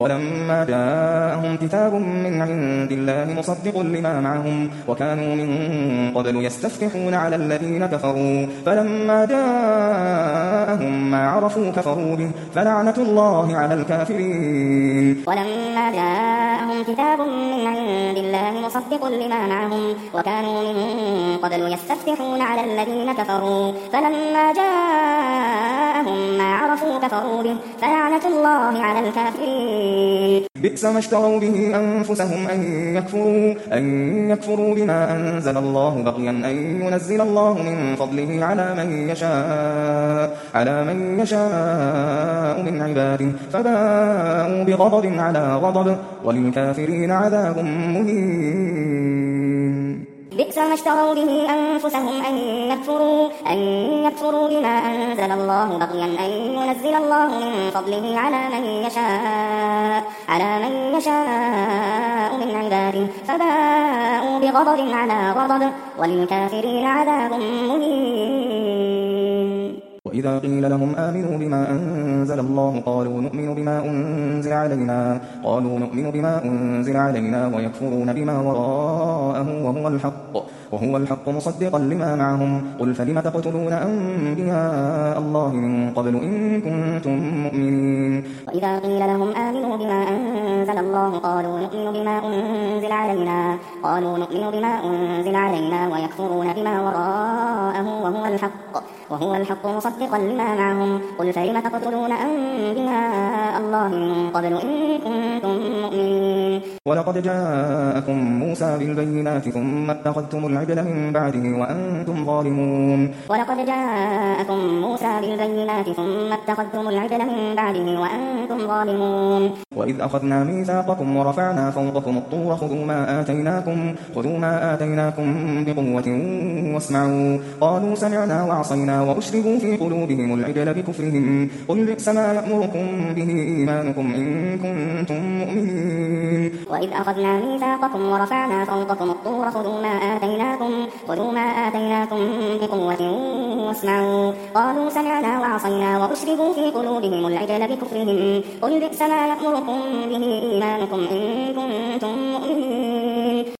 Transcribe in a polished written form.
ولما جاءهم كتاب من عند الله مصدق لما معهم وكانوا من قبل يستفتحون على الذين كفروا فلما جاءهم ما عرفوا كفروا به فلعنة الله على الكافرين. ولما جاءهم كتاب من عند الله مصدق لما معهم وكانوا من قبل يستفتحون على الذين كفروا فلما جاءهم ما عرفوا كفروا به فلعنة الله على الكافرين. بئس ما اشتروا به أنفسهم أن يكفروا بما أنزل الله بغيا أن ينزل الله من فضله على من يشاء من عباده فباءوا بغضب على غضب وللكافرين عذاب مهين. بئس ما اشتروا به أنفسهم أن يكفروا بما أنزل الله بغيا أن ينزل الله من فضله على من يشاء من عباده فباءوا بغضب على غضب وللكافرين عذاب مهين. وإذا قيل لهم آمنوا بما أنزل الله قالوا نؤمن بما أنزل علينا ويكفرون بما وراءه وهو الحق مصدقا لما معهم قل فلم تقتلون أنبياء الله من قبل إن كنتم مؤمنين. وإذا قيل لهم آمنوا بما أنزل الله قالوا نؤمن بما أنزل علينا ويكفرون بما وراءه وهو الحق مصدقا لما معهم قل فلم تقتلون أنبياء الله من قبل إن كنتم مؤمنين. ولقد جاءكم موسى بالبينات ثم اتخذتم العجل من بعده وأنتم ظالمون. وإذ أخذنا ميثاقكم ورفعنا فوقكم الطور خذوا ما آتيناكم بقوة واسمعوا قالوا سمعنا وعصينا وأشربوا في قلوبهم العجل بكفرهم قل بئس ما يأمركم به إيمانكم إن كنتم مؤمنين. وإذ أخذنا ميثاقكم ورفعنا فوقكم الطور خذوا ما آتيناكم بقوة واسمعوا قالوا سمعنا وعصينا وأشربوا في قلوبهم العجل بكفرهم قل بئس ما يأمركم به إيمانكم إن كنتم مؤمنين.